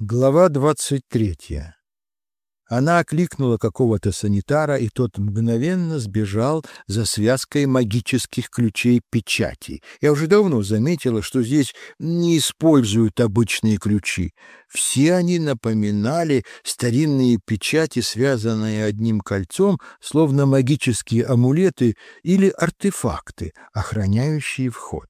Глава 23. Она окликнула какого-то санитара, и тот мгновенно сбежал за связкой магических ключей-печатей. Я уже давно заметила, что здесь не используют обычные ключи. Все они напоминали старинные печати, связанные одним кольцом, словно магические амулеты или артефакты, охраняющие вход.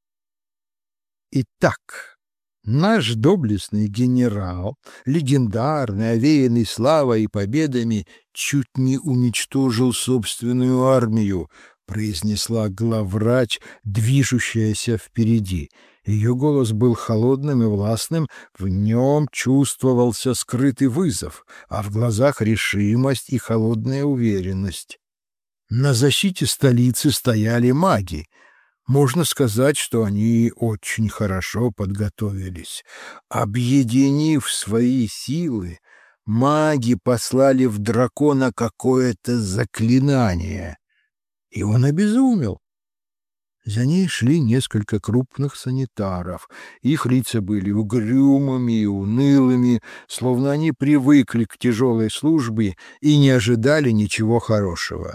Итак, наш доблестный генерал, легендарный, овеянный славой и победами, чуть не уничтожил собственную армию, произнесла главврач, движущаяся впереди. Ее голос был холодным и властным, в нем чувствовался скрытый вызов, а в глазах решимость и холодная уверенность. На защите столицы стояли маги. Можно сказать, что они очень хорошо подготовились. Объединив свои силы, маги послали в дракона какое-то заклинание, и он обезумел. За ней шли несколько крупных санитаров. Их лица были угрюмыми и унылыми, словно они привыкли к тяжелой службе и не ожидали ничего хорошего.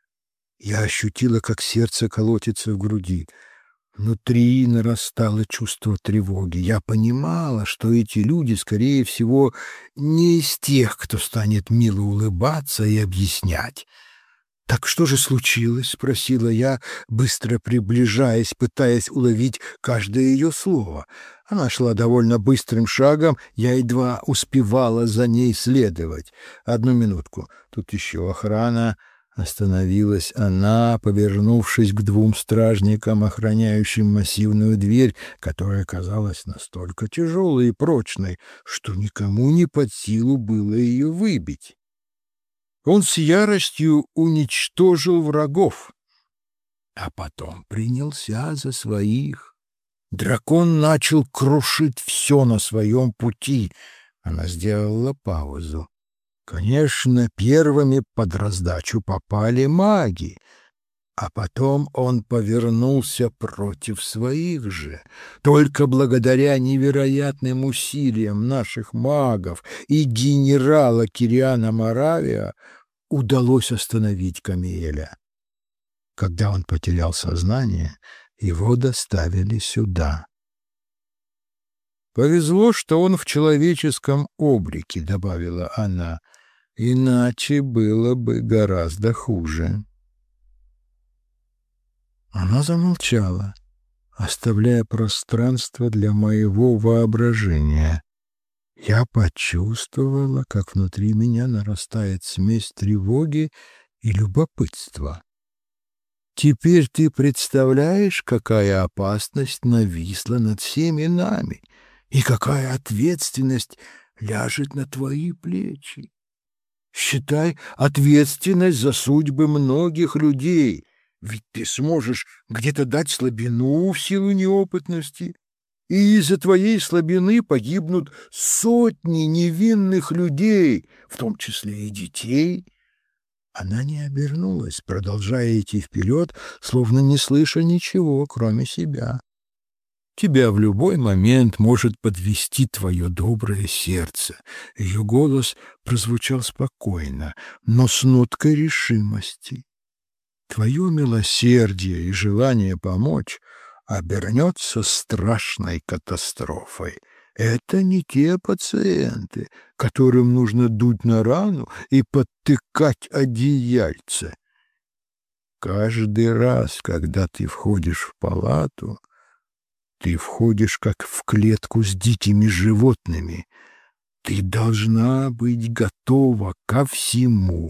Я ощутила, как сердце колотится в груди. Внутри нарастало чувство тревоги. Я понимала, что эти люди, скорее всего, не из тех, кто станет мило улыбаться и объяснять. «Так что же случилось?» — спросила я, быстро приближаясь, пытаясь уловить каждое ее слово. Она шла довольно быстрым шагом, я едва успевала за ней следовать. «Одну минутку, тут еще охрана». Остановилась она, повернувшись к двум стражникам, охраняющим массивную дверь, которая казалась настолько тяжелой и прочной, что никому не под силу было ее выбить. Он с яростью уничтожил врагов, а потом принялся за своих. Дракон начал крушить все на своем пути. Она сделала паузу. Конечно, первыми под раздачу попали маги, а потом он повернулся против своих же. Только благодаря невероятным усилиям наших магов и генерала Кириана Моравия удалось остановить Камиэля. Когда он потерял сознание, его доставили сюда. «Повезло, что он в человеческом облике», — добавила она. «Иначе было бы гораздо хуже». Она замолчала, оставляя пространство для моего воображения. Я почувствовала, как внутри меня нарастает смесь тревоги и любопытства. «Теперь ты представляешь, какая опасность нависла над всеми нами, и какая ответственность ляжет на твои плечи. Считай ответственность за судьбы многих людей, ведь ты сможешь где-то дать слабину в силу неопытности, и из-за твоей слабины погибнут сотни невинных людей, в том числе и детей». Она не обернулась, продолжая идти вперед, словно не слыша ничего, кроме себя. «Тебя в любой момент может подвести твое доброе сердце». Ее голос прозвучал спокойно, но с ноткой решимости. «Твое милосердие и желание помочь обернется страшной катастрофой. Это не те пациенты, которым нужно дуть на рану и подтыкать одеяльце. Каждый раз, когда ты входишь в палату, ты входишь как в клетку с дикими животными. Ты должна быть готова ко всему».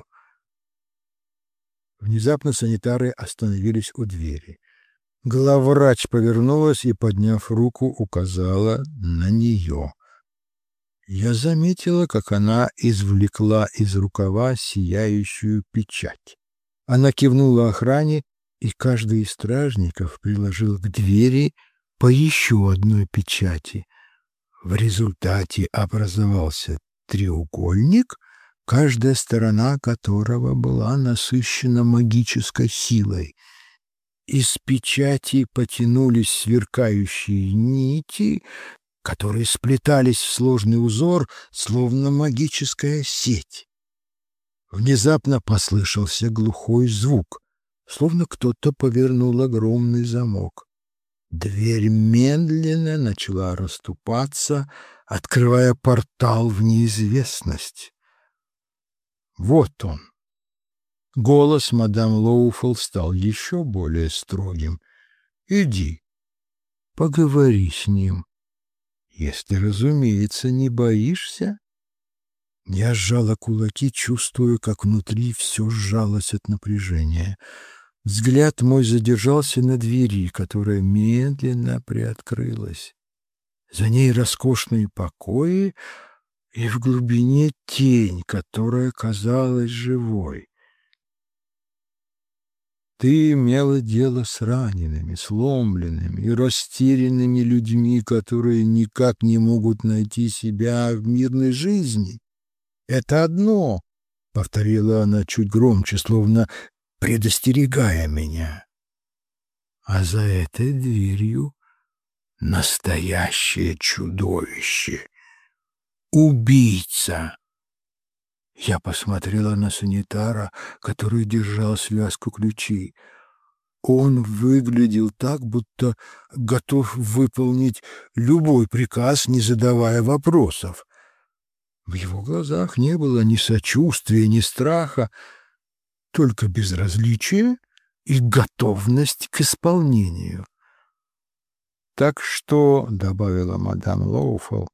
Внезапно санитары остановились у двери. Главврач повернулась и, подняв руку, указала на нее. Я заметила, как она извлекла из рукава сияющую печать. Она кивнула охране, и каждый из стражников приложил к двери по еще одной печати. В результате образовался треугольник, каждая сторона которого была насыщена магической силой. Из печати потянулись сверкающие нити, которые сплетались в сложный узор, словно магическая сеть. Внезапно послышался глухой звук, словно кто-то повернул огромный замок. Дверь медленно начала расступаться, открывая портал в неизвестность. Вот он. Голос мадам Лоуфелл стал еще более строгим. «Иди, поговори с ним, если, разумеется, не боишься». Я сжала кулаки, чувствуя, как внутри все сжалось от напряжения. Взгляд мой задержался на двери, которая медленно приоткрылась. За ней роскошные покои, и в глубине тень, которая казалась живой. Ты имела дело с ранеными, сломленными и растерянными людьми, которые никак не могут найти себя в мирной жизни. Это одно, — повторила она чуть громче, словно предостерегая меня. А за этой дверью настоящее чудовище. Убийца. Я посмотрела на санитара, который держал связку ключей. Он выглядел так, будто готов выполнить любой приказ, не задавая вопросов. В его глазах не было ни сочувствия, ни страха, только безразличие и готовность к исполнению. «Так что, — добавила мадам Лоуфелл,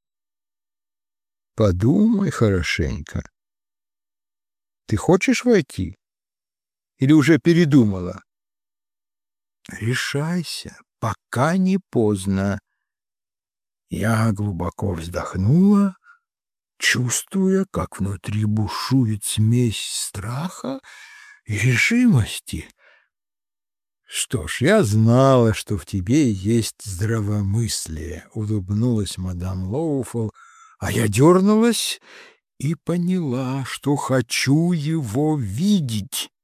— подумай хорошенько. Ты хочешь войти? Или уже передумала? Решайся, пока не поздно». Я глубоко вздохнула, чувствуя, как внутри бушует смесь страха и решимости. «Что ж, я знала, что в тебе есть здравомыслие», — улыбнулась мадам Лоуфелл, а я дернулась и поняла, что хочу его видеть.